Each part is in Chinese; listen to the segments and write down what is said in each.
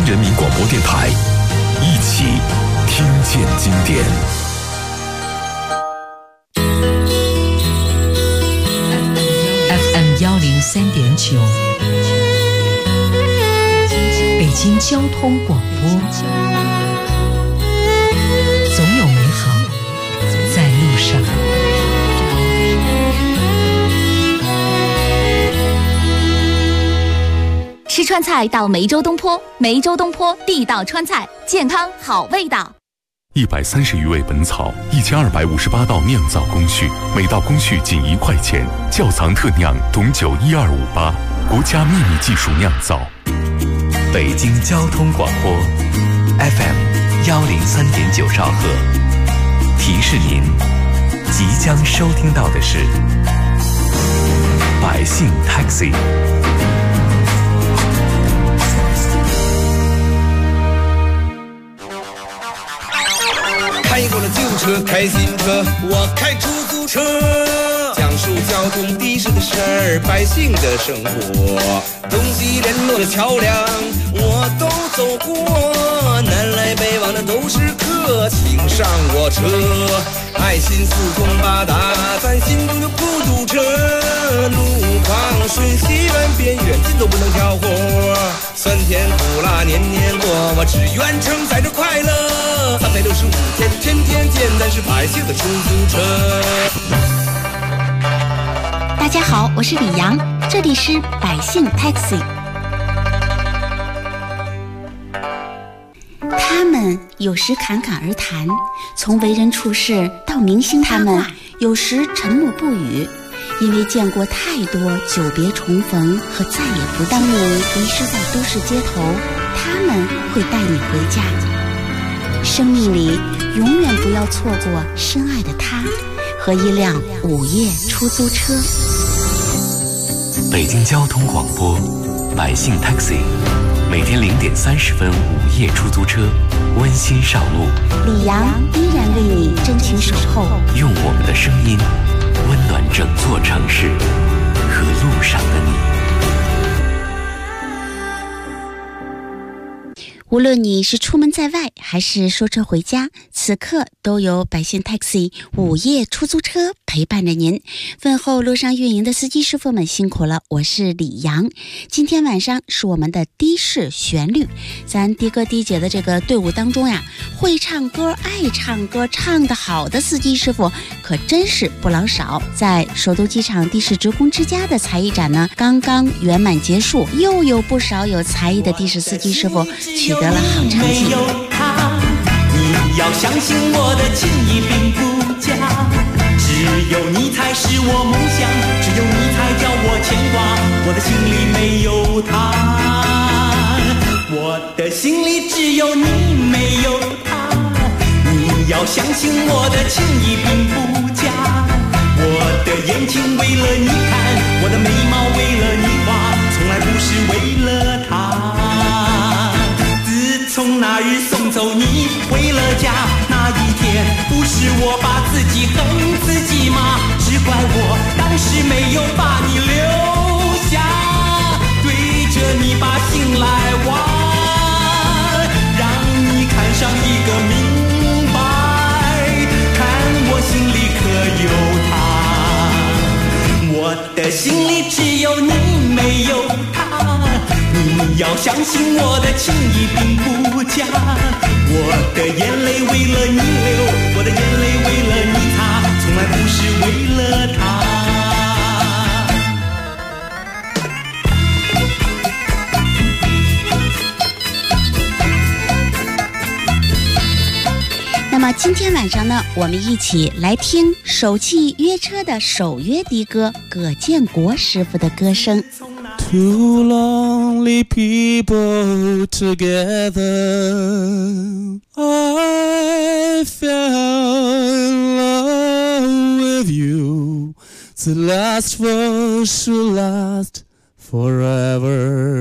人民广播电台，一起听见经典。 FM 103.9，北京交通广播，总有美好在路上。 吃川菜到梅州东坡，梅州东坡地道川菜，健康好味道。 130余味本草，1258道酿造工序，每道工序仅1块钱。窖藏特酿董酒12588，国家秘密技术酿造。 北京交通广播 FM 103.9兆赫，提示您即将收听到的是百姓 Taxi。 开过了旧车，开新车，我开出租车，讲述交通的士的事儿，百姓的生活，东西联络的桥梁我都走过，南来北往的都是客，请上我车，爱心四通八达，咱心中就不堵车，路旁顺西远边远近都不能挑活，酸甜苦辣年年过，我只愿承载着快乐，365天天天见，咱是百姓的出租车。 大家好，我是李阳，这里是百姓 Taxi。 他们有时侃侃而谈，从为人处事到明星他们有时沉默不语，因为见过太多久别重逢和再也不当你迷失在都市街头，他们会带你回家。生命里永远不要错过深爱的他和一辆午夜出租车。 北京交通广播百姓 Taxi， 每天0点30分午夜出租车，温馨上路。 李阳依然为你真情守候， 用我们的声音温暖整座城市和路上的你。 无论你是出门在外还是说车回家，此刻都有百姓 Taxi 午夜出租车陪伴着您。问候路上运营的司机师傅们辛苦了，我是李阳。今天晚上是我们的的士旋律，咱的哥的姐的这个队伍当中呀，会唱歌爱唱歌唱得好的司机师傅可真是不老少。在首都机场的士职工之家的才艺展呢刚刚圆满结束，又有不少有才艺的的士司机师傅取得了好成绩。 没有他，你要相信我的情谊并不假，只有你才是我梦想，只有你才叫我牵挂，我的心里没有他，我的心里只有你没有他，你要相信我的情谊并不假，我的眼睛为了你看，我的眉毛为了你画，从来不是为了他。从那日送走你回了家那一天，不是我把自己恨自己吗？只怪我当时没有把你留下，对着你把心来挖，让你看上一个明白，看我心里可有他，我的心里只有你没有他，你要相信我的情谊并不假，我的眼泪为了你流，我的眼泪为了你擦，从来不是为了他。 那么今天晚上呢，我们一起来听首汽约车的首约的哥葛建国师傅的歌声。 Two lonely people together, I fell in love with you, to last for should last forever.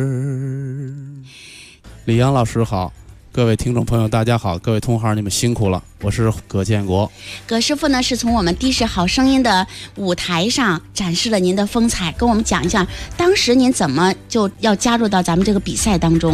李阳老师好，各位听众朋友大家好，各位同行你们辛苦了，我是葛建国。 葛师傅呢是从我们的士好声音的舞台上展示了您的风采，跟我们讲一下当时您怎么就要加入到咱们这个比赛当中。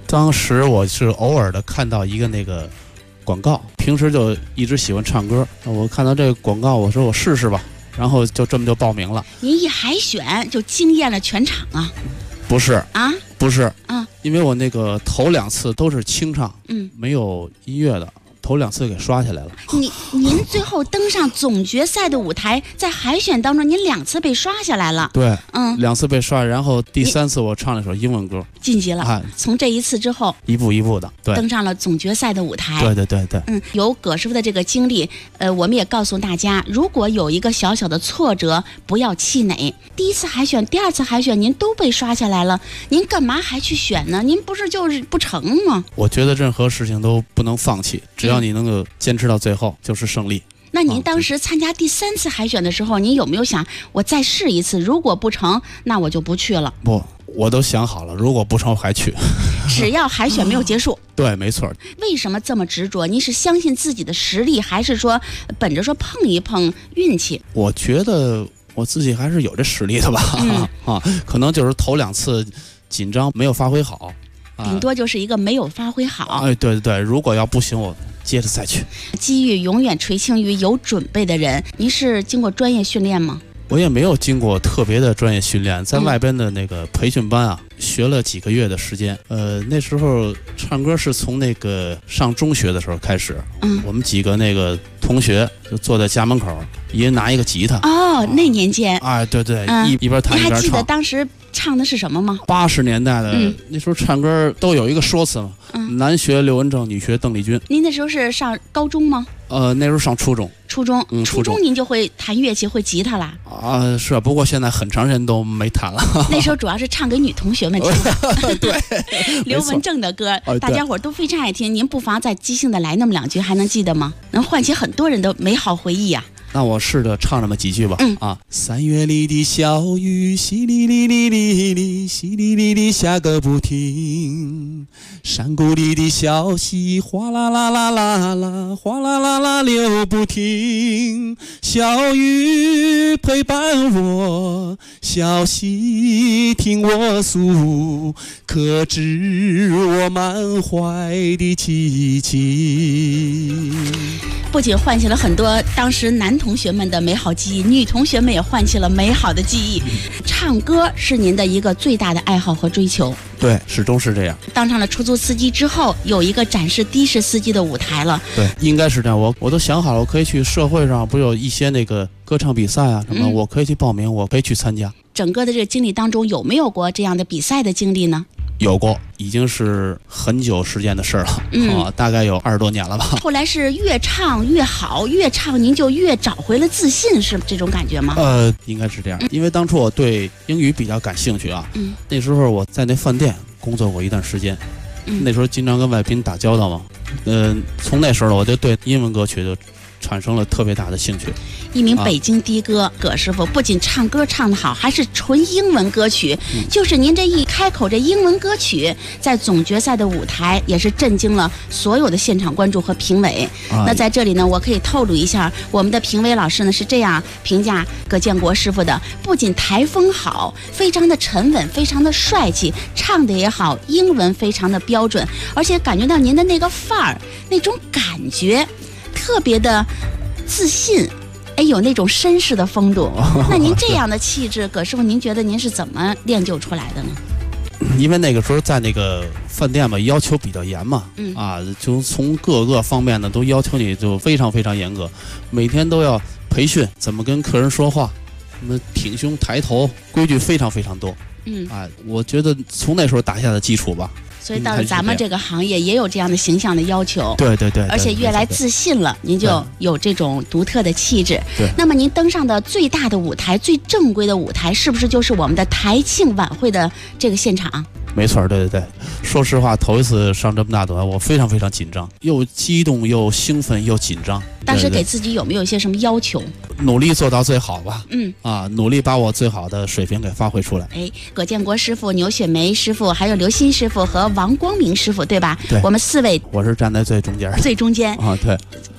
当时我是偶尔的看到一个那个广告，平时就一直喜欢唱歌，我看到这个广告，我说我试试吧，然后就这么就报名了。 您一海选就惊艳了全场啊？ 不是啊， 不是啊， 因为我那个头2次都是清唱，没有音乐的。头2次给刷下来了。 您最后登上总决赛的舞台，在海选当中，您2次被刷下来了。 对，2次被刷，然后第3次我唱了一首英文歌， 晋级了。从这一次之后， 一步一步的，对， 登上了总决赛的舞台。 对对对对， 有葛师傅的这个经历，我们也告诉大家，如果有一个小小的挫折，不要气馁。第1次海选、第2次海选，您都被刷下来了，您干嘛还去选呢？您不是就是不成吗？ 我觉得任何事情都不能放弃，只要你能够坚持到最后，就是胜利。 那您当时参加第3次海选的时候，您有没有想我再试一次？如果不成，那我就不去了。 不，我都想好了，如果不成我还去。 只要海选没有结束。 对，没错。 为什么这么执着？您是相信自己的实力，还是说本着说碰一碰运气？ 我觉得我自己还是有这实力的吧。可能就是头2次紧张没有发挥好。 顶多就是一个没有发挥好。 对对对，如果要不行，我接着再去。 机遇永远垂青于有准备的人。您是经过专业训练吗？ 我也没有经过特别的专业训练，在外边的那个培训班啊，学了几个月的时间。那时候唱歌是从那个上中学的时候开始。我们几个那个同学就坐在家门口，一人拿一个吉他。 那年间。 对对，一边弹一边唱。 你还记得当时唱的是什么吗 ？80年代的，那时候唱歌都有一个说辞嘛，男学刘文正，女学邓丽君。 您那时候是上高中吗？ 那时候上初中。 初中您就会弹乐器，会吉他啦？ 是啊，不过现在很长时间都没弹了。 那时候主要是唱给女同学们听的。 对， 刘文正的歌，大家伙都非常爱听。您不妨再即兴的来那么2句，还能记得吗？能唤起很多人的美好回忆啊。 那我试着唱那么几句吧。3月里的小雨，淅沥沥沥沥沥，淅沥沥沥下个不停。山谷里的小溪，哗啦啦啦啦啦，哗啦啦啦流不停。小雨陪伴我，小溪听我诉，可知我满怀的凄情。 不仅唤起了很多当时男同学们的美好记忆，女同学们也唤起了美好的记忆。唱歌是您的一个最大的爱好和追求。 对，始终是这样。 当上了出租司机之后，有一个展示的士司机的舞台了。 对，应该是这样。我都想好了，我可以去社会上，不是有一些那个歌唱比赛啊什么，我可以去报名，我可以去参加。 整个的这个经历当中，有没有过这样的比赛的经历呢？ 有过，已经是很久时间的事了。大概有20多年了吧。 后来是越唱越好，越唱您就越找回了自信，是这种感觉吗？ 应该是这样。因为当初我对英语比较感兴趣啊。那时候我在那饭店工作过一段时间。那时候经常跟外宾打交道嘛。从那时候我就对英文歌曲就产生了特别大的兴趣。 一名北京的哥葛师傅不仅唱歌唱得好，还是纯英文歌曲。就是您这一开口，这英文歌曲在总决赛的舞台也是震惊了所有的现场观众和评委。那在这里呢，我可以透露一下，我们的评委老师呢是这样评价葛建国师傅的：不仅台风好，非常的沉稳，非常的帅气，唱的也好，英文非常的标准，而且感觉到您的那个范儿，那种感觉特别的自信。有那种绅士的风度。那您这样的气质，葛师傅，您觉得您是怎么练就出来的呢？ 因为那个时候在那个饭店嘛，要求比较严嘛。就从各个方面呢都要求你就非常非常严格，每天都要培训怎么跟客人说话，什么挺胸抬头，规矩非常非常多。我觉得从那时候打下的基础吧。 所以到了咱们这个行业也有这样的形象的要求。 对对对， 而且越来自信了，您就有这种独特的气质。 对。 那么您登上的最大的舞台、最正规的舞台，是不是就是我们的台庆晚会的这个现场？ 没错，对对对。说实话，头一次上这么大的舞，我非常非常紧张，又激动又兴奋又紧张。 当时给自己有没有一些什么要求？ 努力做到最好吧。努力把我最好的水平给发挥出来。 葛建国师傅、牛雪梅师傅，还有刘鑫师傅和王光明师傅，对吧？ 对， 我们4位， 我是站在最中间。 最中间对。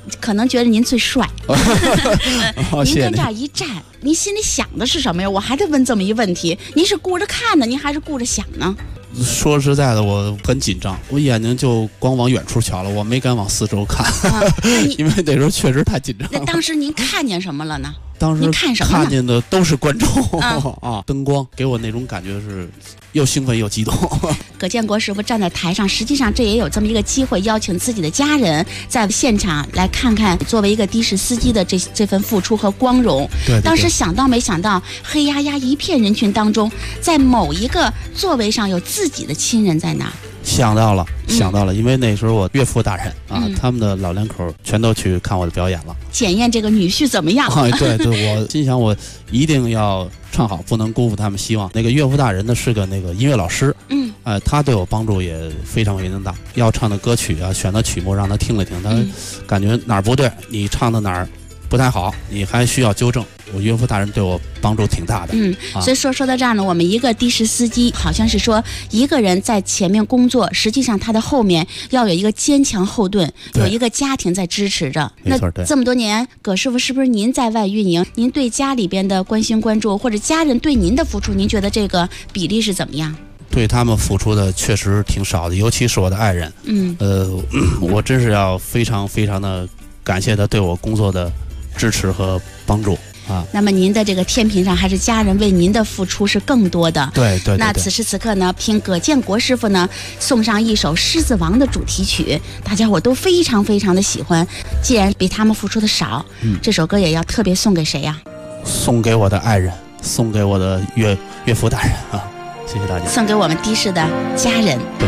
可能觉得您最帅。您跟这儿谢谢一站，您心里想的是什么呀？我还得问这么一问题：您是顾着看呢，您还是顾着想呢？ 说实在的，我很紧张，我眼睛就光往远处瞧了，我没敢往四周看，因为那时候确实太紧张了。 那当时您看见什么了呢？ 当时您看什么呢？ 看见的都是观众啊，灯光给我那种感觉是又兴奋又激动。 葛建国师傅站在台上，实际上这也有这么一个机会，邀请自己的家人在现场来看看作为一个的士司机的这份付出和光荣。 对， 当时想到没想到，黑压压一片人群当中，在某一个座位上有自己的亲人在那儿。 想到了，因为那时候我岳父大人啊，他们的老两口全都去看我的表演了， 检验这个女婿怎么样。 对，我心想我一定要唱好，不能辜负他们希望。那个岳父大人呢是个那个音乐老师，他对我帮助也非常非常大。要唱的歌曲啊，选的曲目让他听了听，他感觉哪儿不对，你唱的哪儿不太好，你还需要纠正。我岳父大人对我帮助挺大的。 所以说到这儿呢，我们一个的士司机好像是说一个人在前面工作，实际上他的后面要有一个坚强后盾，有一个家庭在支持着。那这么多年，葛师傅是不是您在外运营，您对家里边的关心关注，或者家人对您的付出，您觉得这个比例是怎么样？ 对他们付出的确实挺少的，尤其是我的爱人。我真是要非常非常的感谢他对我工作的支持和帮助。 那么您的这个天平上还是家人为您的付出是更多的。 对。 那此时此刻呢，凭葛建国师傅呢送上一首《狮子王》的主题曲，大家伙都非常非常的喜欢。既然比他们付出的少，这首歌也要特别送给谁呀？ 送给我的爱人，送给我的岳父大人啊！谢谢大家。 送给我们的士的家人。 对。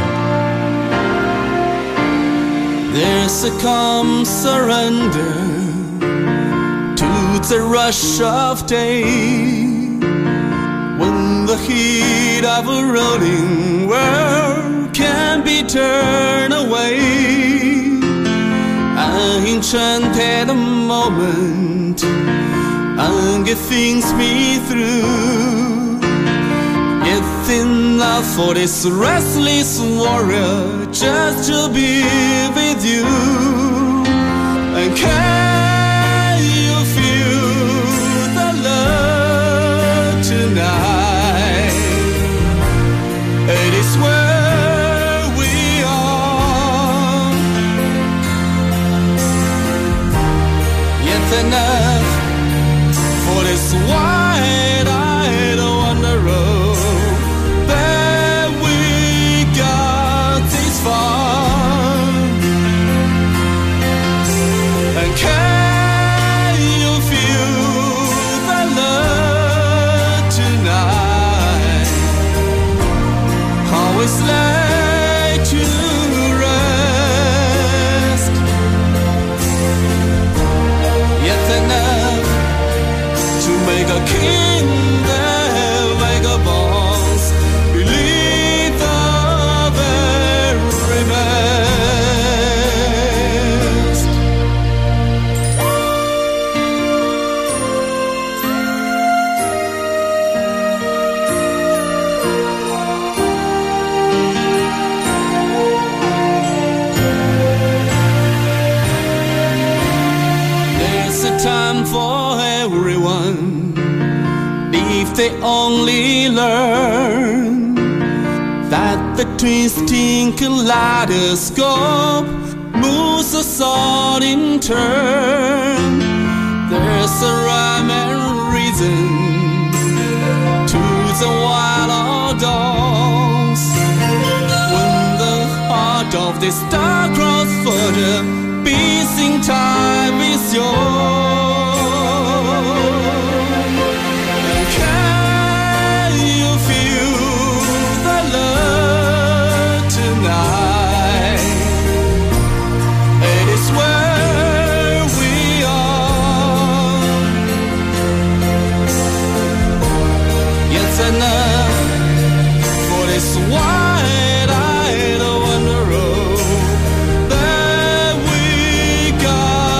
There's a calm surrender.To the rush of day, when the heat of a rolling world can be turned away, an enchanted moment gets me through. It's enough for this restless warrior just to be with you. And can.Tonight, it is where we are. Yet enough for this wide-eyed wonder road that we got this far. And can you feel the love?Always like to rest, yet enough to make a king that vagabonds beneath the very best.For everyone, if they only learn that the twisting kaleidoscope moves us all in turn, there's a rhyme and reason to the wild outdoors. When the heart of this star-crossed further beats in time is yours.Enough for this wide-eyed wonder road that we got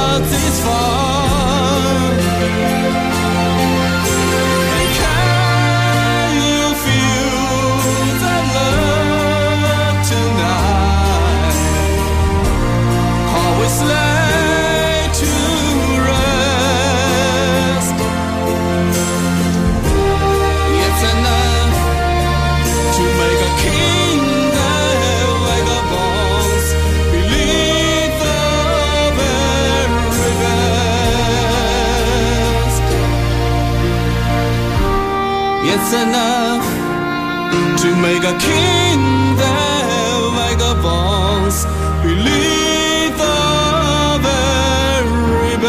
it's enough to make a kingdom, make a bones, believe the very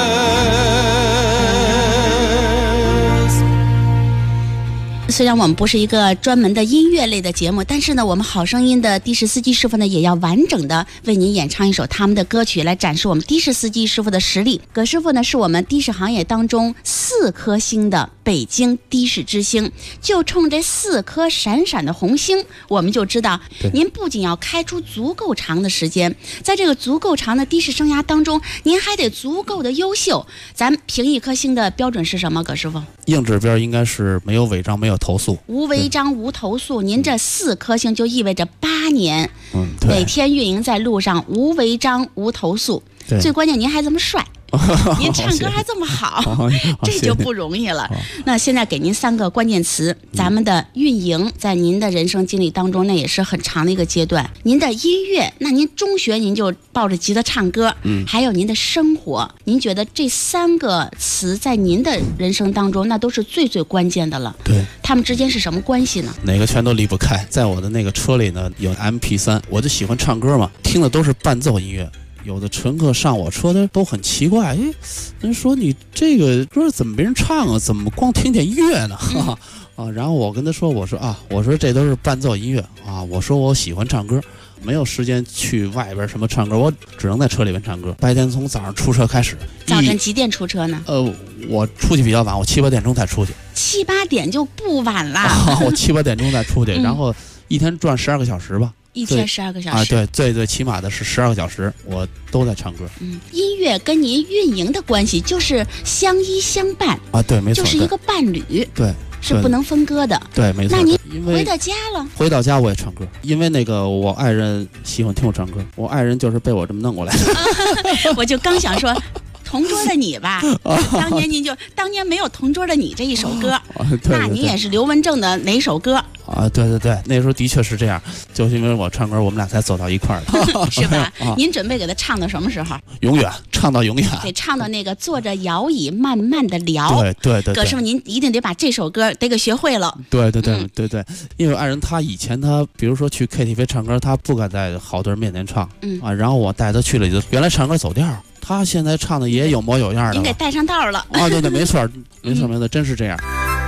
best. 虽然我们不是一个专门的音乐类的节目，但是呢，我们好声音的的士司机师傅呢，也要完整的为您演唱一首他们的歌曲，来展示我们的士司机师傅的实力。葛师傅呢，是我们的士行业当中4颗星的北京的士之星，就冲这4颗闪闪的红星，我们就知道您不仅要开出足够长的时间，在这个足够长的的士生涯当中，您还得足够的优秀。咱评1颗星的标准是什么，葛师傅？ 硬指标应该是没有违章，没有投诉， 无违章无投诉。您这4颗星就意味着8年，每天运营在路上，无违章无投诉。最关键您还这么帅，您唱歌还这么好，这就不容易了。那现在给您3个关键词，咱们的运营在您的人生经历当中，那也是很长的一个阶段。您的音乐，那您中学您就抱着吉他唱歌，还有您的生活，您觉得这3个词在您的人生当中，那都是最最关键的了。 对， 他们之间是什么关系呢？ 哪个全都离不开。在我的那个车里呢，有 MP3，我就喜欢唱歌嘛，听的都是伴奏音乐。有的乘客上我车的都很奇怪，人说你这个歌怎么没人唱啊？怎么光听见乐呢？然后我跟他说，我说这都是伴奏音乐啊，我说我喜欢唱歌，没有时间去外边什么唱歌，我只能在车里边唱歌。白天从早上出车开始， 早晨几点出车呢？ 我出去比较晚，我7、8点钟才出去。 7、8点就不晚了。 我7、8点钟才出去，然后一天转12个小时吧。 一天12个小时啊，对，最起码的是12个小时，我都在唱歌。 音乐跟您运营的关系就是相依相伴啊，对，没错， 就是一个伴侣， 对， 是不能分割的。 对，没错。 那您回到家了？ 回到家我也唱歌，因为那个我爱人喜欢听我唱歌，我爱人就是被我这么弄过来的。 我就刚想说。同桌的你吧，当年没有同桌的你这一首歌，那你也是刘文正的哪首歌啊？对，那时候的确是这样，就是因为我唱歌，我们俩才走到一块儿的， 是吧？您准备给他唱到什么时候？ 永远唱到永远， 得唱到那个坐着摇椅慢慢的聊。 对。 葛师傅，您一定得把这首歌得给学会了。 对，因为爱人他以前他比如说去 KTV 唱歌，他不敢在好多人面前唱，然后我带他去了，原来唱歌走调。他现在唱的也有模有样的， 您给带上道了啊！对，没错，真是这样。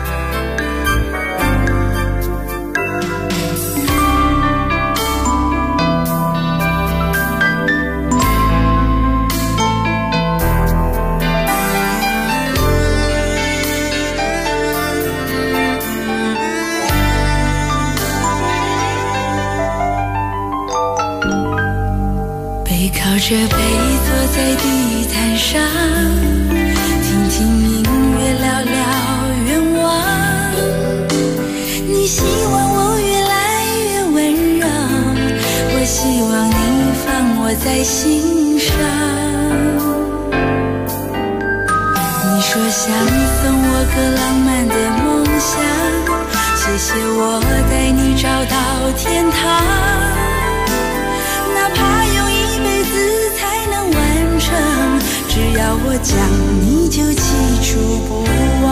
背靠着背坐在地毯上，听听音乐，聊聊愿望。你希望我越来越温柔，我希望你放我在心上。你说想送我个浪漫的梦想，谢谢我带你找到天堂。哪怕用一辈子才能完成，只要我讲你就记住不忘。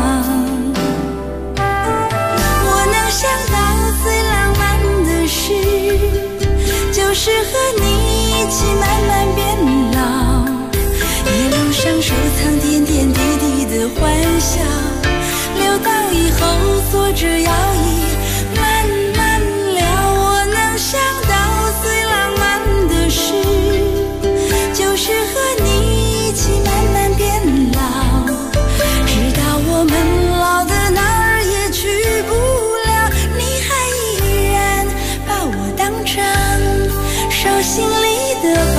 我能想到最浪漫的事，就是和你一起慢慢变老，一路上收藏点点滴滴的欢笑，留到以后坐着摇椅慢慢聊。我能想到最浪漫的事，就是和你一起慢慢变老，直到我们老的哪儿也去不了，你还依然把我当成手心里的宝。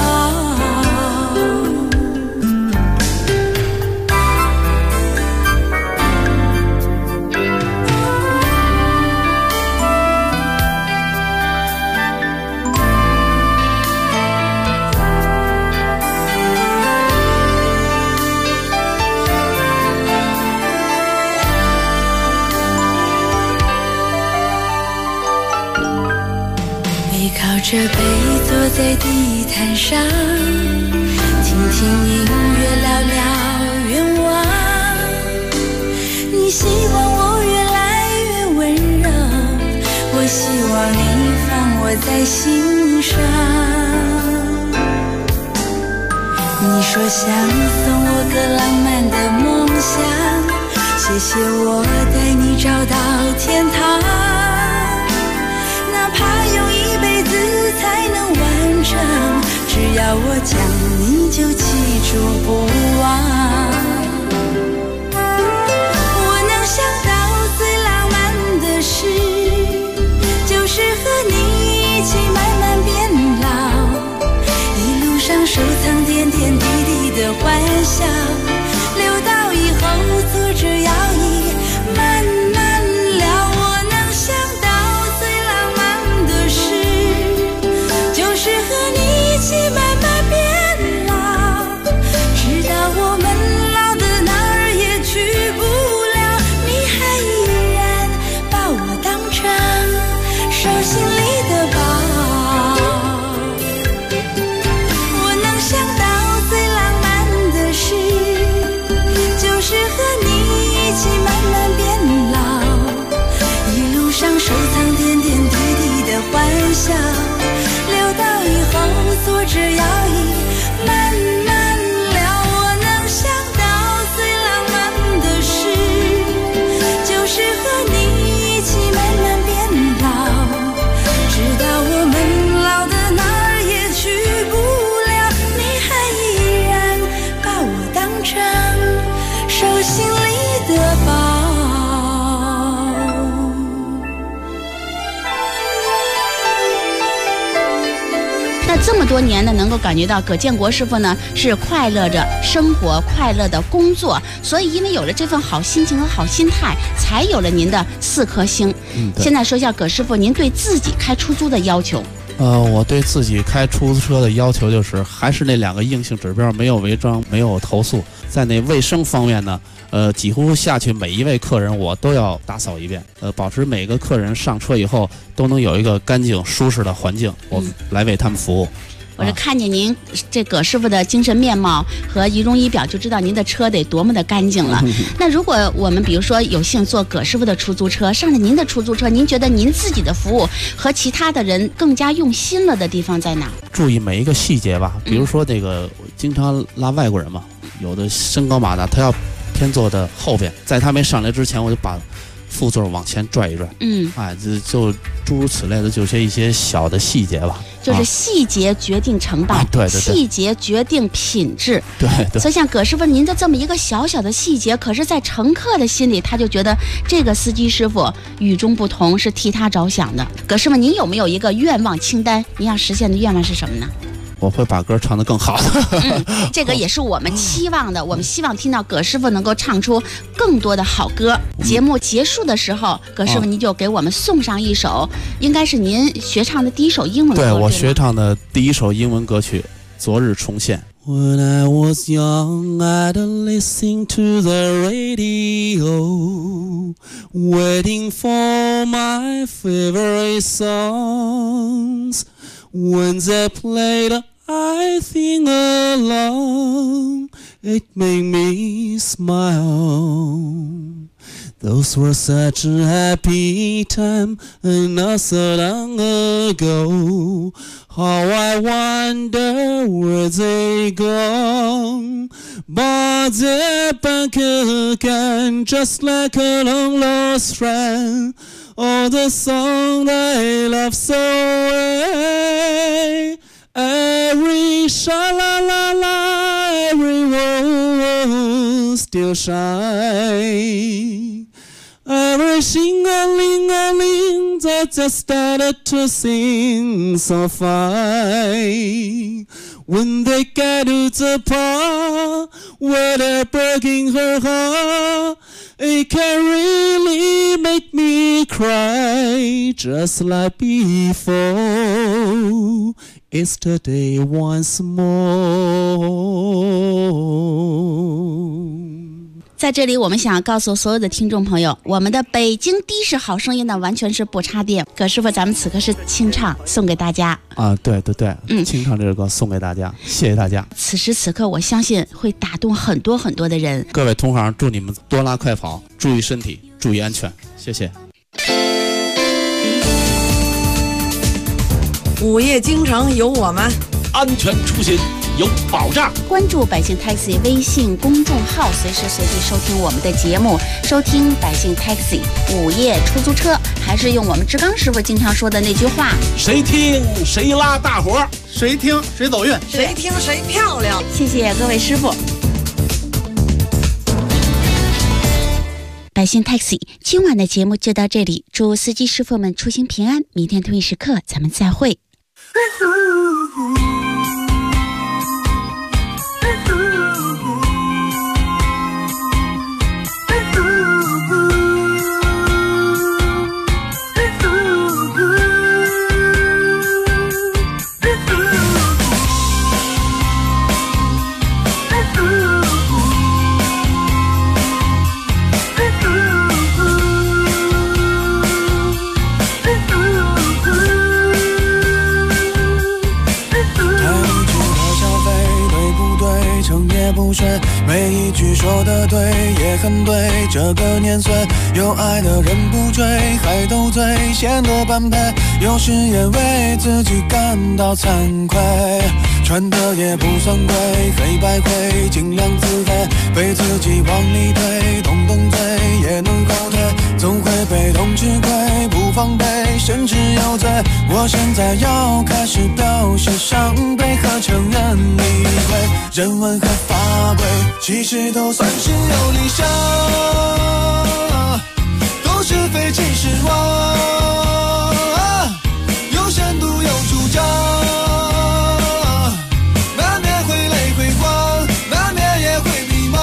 靠着背坐在地毯上，听听音乐，聊聊愿望。你希望我越来握在心上。你说想送我个浪漫的梦想，谢谢我带你找到天堂，哪怕用一辈子才能完成，只要我讲你就记住不忘。我能想到最浪漫的事，就是和你一起慢慢变老，一路上收藏点点滴滴的欢笑，留到以后坐着摇椅慢慢聊。我能想到最浪漫的事，就是和你一起慢慢变老，直到我们老的哪儿也去不了，你还依然把我当成手心里的宝。我能想到最浪漫的事，就是和你一起慢慢变老，一路上收藏点点滴滴的欢笑，留到以后坐着摇椅慢慢聊。我能想到最浪漫的事，就是和你一起慢慢变老，直到我们老的哪儿也去不了，你还依然把我当成手心里的宝。 那这么多年呢，能够感觉到葛建国师傅呢是快乐着生活，快乐的工作，所以因为有了这份好心情和好心态，才有了您的4颗星。现在说一下葛师傅，您对自己开出租的要求。 我对自己开出租车的要求就是还是那2个硬性指标，没有违章，没有投诉。在那卫生方面呢，几乎下去每一位客人我都要打扫一遍，保持每个客人上车以后都能有一个干净舒适的环境，我来为他们服务。 我是看见您这葛师傅的精神面貌和仪容仪表，就知道您的车得多么的干净了。那如果我们比如说有幸坐葛师傅的出租车，上了您的出租车，您觉得您自己的服务和其他的人更加用心了的地方在哪？ 注意每一个细节吧，比如说那个经常拉外国人嘛，有的身高马大，他要偏坐的后边，在他没上来之前，我就把副座往前拽一拽。就诸如此类的，就是一些小的细节吧。 就是细节决定成败， 对， 细节决定品质。 对。 所以像葛师傅您的这么一个小小的细节，可是在乘客的心里，他就觉得这个司机师傅与众不同，是替他着想的。葛师傅，您有没有一个愿望清单？您要实现的愿望是什么呢？ 我会把歌唱得更好的。 这个也是我们期望的，我们希望听到葛师傅能够唱出更多的好歌。节目结束的时候，葛师傅您就给我们送上一首，应该是您学唱的第一首英文歌。 对，我学唱的第一首英文歌曲《昨日重现》。When I was young, I'd listen to the radio, waiting for my favorite songs. When they played, I sing along. It made me smile. Those were such a happy time, and not so long ago. How I wonder where they go. But they're back again, just like a long lost friend. Oh, the song that I love so well. Every sha-la-la-la, every word still shine. Every sing-a-ling-a-ling that just started to sing so fine. When they get to the part where they're breaking her heart, it can really make me cry, just like before. It's today once more. 在这里，我们想告诉所有的听众朋友，我们的北京的士好声音呢，完全是不插电。葛师傅，咱们此刻是清唱，送给大家啊！对，清唱这首歌送给大家，谢谢大家。 此时此刻，我相信会打动很多很多的人。 各位同行，祝你们多拉快跑，注意身体，注意安全，谢谢。 午夜京城有我们， 安全出行有保障。 关注百姓 Taxi 微信公众号，随时随地收听我们的节目，收听百姓 Taxi 午夜出租车。还是用我们志刚师傅经常说的那句话： 谁听谁拉大伙， 谁听谁走运， 谁听谁漂亮。 谢谢各位师傅。百姓 Taxi 今晚的节目就到这里，祝司机师傅们出行平安，明天同一时刻咱们再会。 每一句说的对也很对，这个年岁有爱的人不追，还斗嘴显得般配，有时也为自己感到惭愧，穿的也不算贵，黑白灰尽量自肥，被自己往里推，动动嘴也能后退，总会被动吃亏，不防备甚至有罪，我现在要开始表示伤悲和承认理亏，人文和法规其实都算是有理想，都是非其实妄，有深度有主张，难免会累会慌，难免也会迷茫，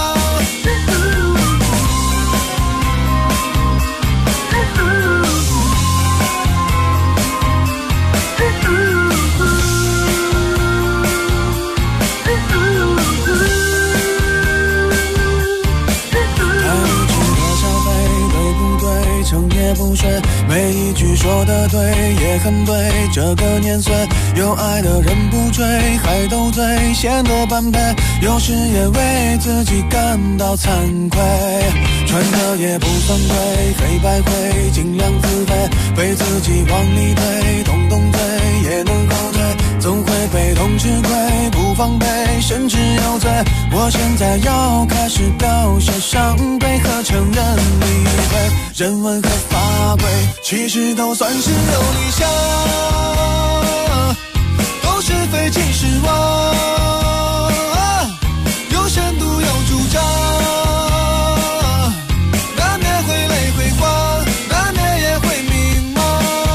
也不睡，每一句说的对也很对，这个年岁有爱的人不追，还斗嘴显得般配，有时也为自己感到惭愧，穿的也不算贵，黑白灰尽量自卑，被自己往里推，动动嘴也能后退，总会被动吃亏，不防备甚至有罪，我现在要开始表示伤悲和承认理亏，人文和法规其实都算是有理想，都是非其实妄，有深度有主张，难免会累会慌，难免也会迷茫。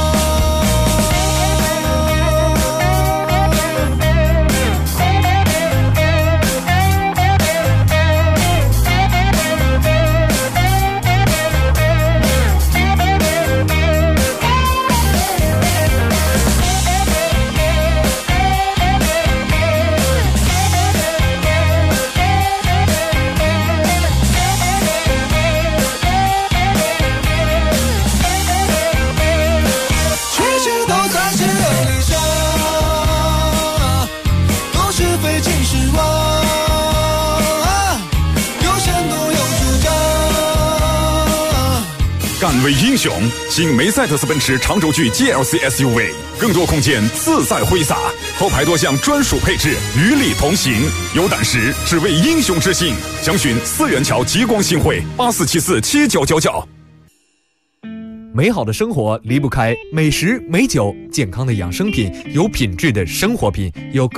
敢为英雄，新梅赛德斯奔驰长轴距 GLC SUV， 更多空间自在挥洒，后排多项专属配置与你同行。有胆识，只为英雄之心。详询4元桥极光新汇84747999。 美好的生活离不开美食美酒，健康的养生品，有品质的生活品，有